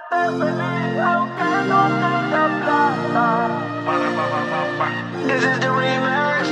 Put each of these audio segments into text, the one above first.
feliz, aunque no tenga plata. This is the remix.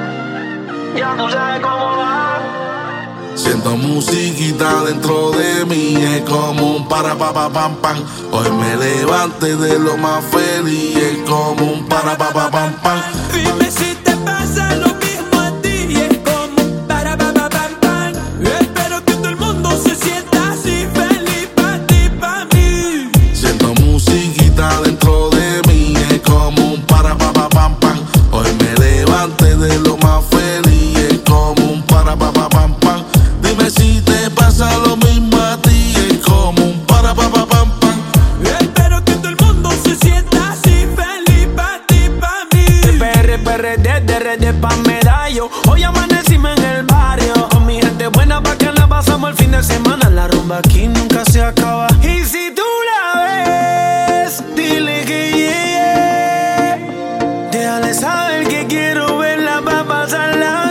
Ya tú sabes cómo va. Siento musiquita dentro de mí, es como un para pa pa pam pam. Hoy me levanté de lo más feliz, es como un para pa pa pam pam. Dime si te pasa lo mismo a ti, es como un para pa pa pam pam. Espero que todo el mundo se sienta así, feliz pa' ti, pa' mí. Siento musiquita dentro de mí, es como un para pa pa pam pam. Hoy me levanté de lo más feliz, es como un para pa pa pam pam. Dime si te pasa lo mismo a ti, es como un para pa pa pam pam. Espero que todo el mundo se sienta así, feliz pa' ti, pa' mí. De pa' medallo. Hoy amanecimos en el barrio con mi gente buena pa' que la pasamos el fin de semana. La rumba aquí nunca se acaba. Y si tú la ves, dile que llegue. Déjale saber que quiero verla pa' pasarla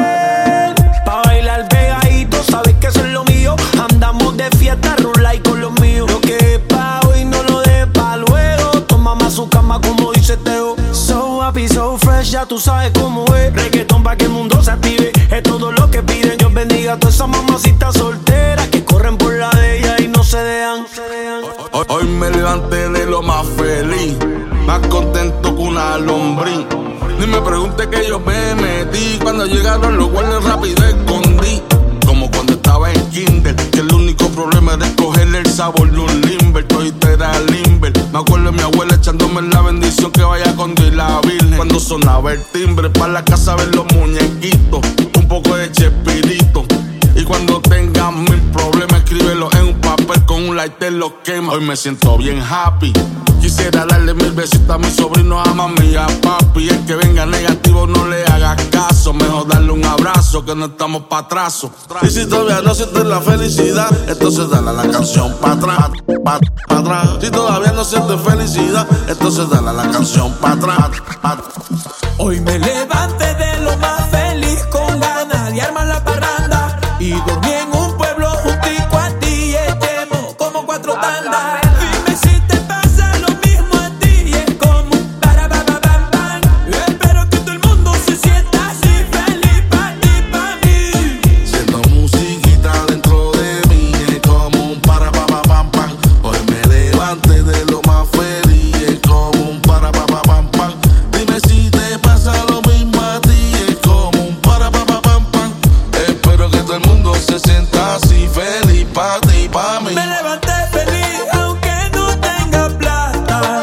bien. Pa' bailar pegadito, sabes que eso es lo mío. Andamos de fiesta, rula y con los míos. Lo que es pa' hoy no lo de pa' luego. Toma más su cama como dice Teo. So happy, so fresh, ya tú sabes cómo es. Reggaetón pa' que el mundo se active. Es todo lo que piden. Dios bendiga a todas esas mamacitas solteras que corren por la de ella y no se dejan. Hoy me levanté de lo más feliz, más contento que una lombriz. Ni me pregunte que yo me metí. Cuando llegaron los guardias rápido escondí. Como cuando estaba en kinder, que el único problema era escogerle el sabor de un limber. Todito era limber. Me acuerdo de mi abuela echándome la bendición que vaya con Dios y la Virgen. Cuando sonaba el timbre, para la casa ver los muñequitos, un poco de chespirito. Y cuando tengas mil problemas, escríbelo en un papel con un lighter, lo quema. Hoy me siento bien happy. Quisiera darle 1000 besitos a mi sobrino, a mami y a papi. El que venga negativo no le haga caso. Mejor darle un abrazo que no estamos pa' atraso. Y si todavía no sientes la felicidad, entonces dale a la canción pa' atrás, pa' atrás. Si todavía no sientes felicidad, entonces dale a la canción pa' atrás, pa' atrás. Hoy me levanté de lo más feliz con ganas de armar la parranda. Y dormí en un pueblo juntico a ti y echemos como 4 tandas. Dime si te pasa lo mismo a ti, es como un para pa pa pam pam. Espero que todo el mundo se sienta así, feliz pa' ti, pa' mí. Siento musiquita dentro de mí, es como un para pa pa pam pam. Hoy me levanté de lo más feliz, es como un para pa pa pam pam. Dime si te pasa lo mismo a ti, es como un para pa pa pam pam. Espero que todo el mundo se sienta así, feliz pa' ti, pa' mí. Me levanté feliz aunque no tenga plata.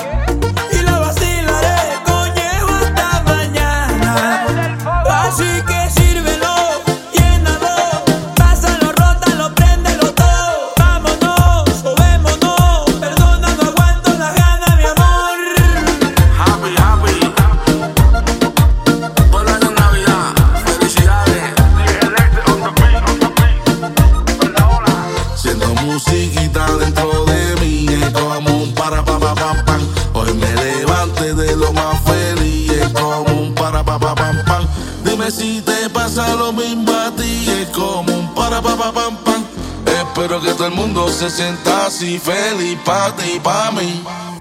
Y la vacilaré, coñejo, hasta mañana. Así que sírvelo, llénalo. Pásalo, rótalo, préndelo todo. Vámonos, jovémonos. Perdona, no aguanto las ganas, mi amor. Happy, happy. Buen año Navidad, felicidades. Siento musiquita dentro de mí, es como un para pa pa pam pam. Hoy me levanté de lo más feliz, es como un para pa pa pam pam. Dime si te pasa lo mismo a ti, es como un para pa pa pam pam. Espero que todo el mundo se sienta así, feliz pa' ti, pa' mí.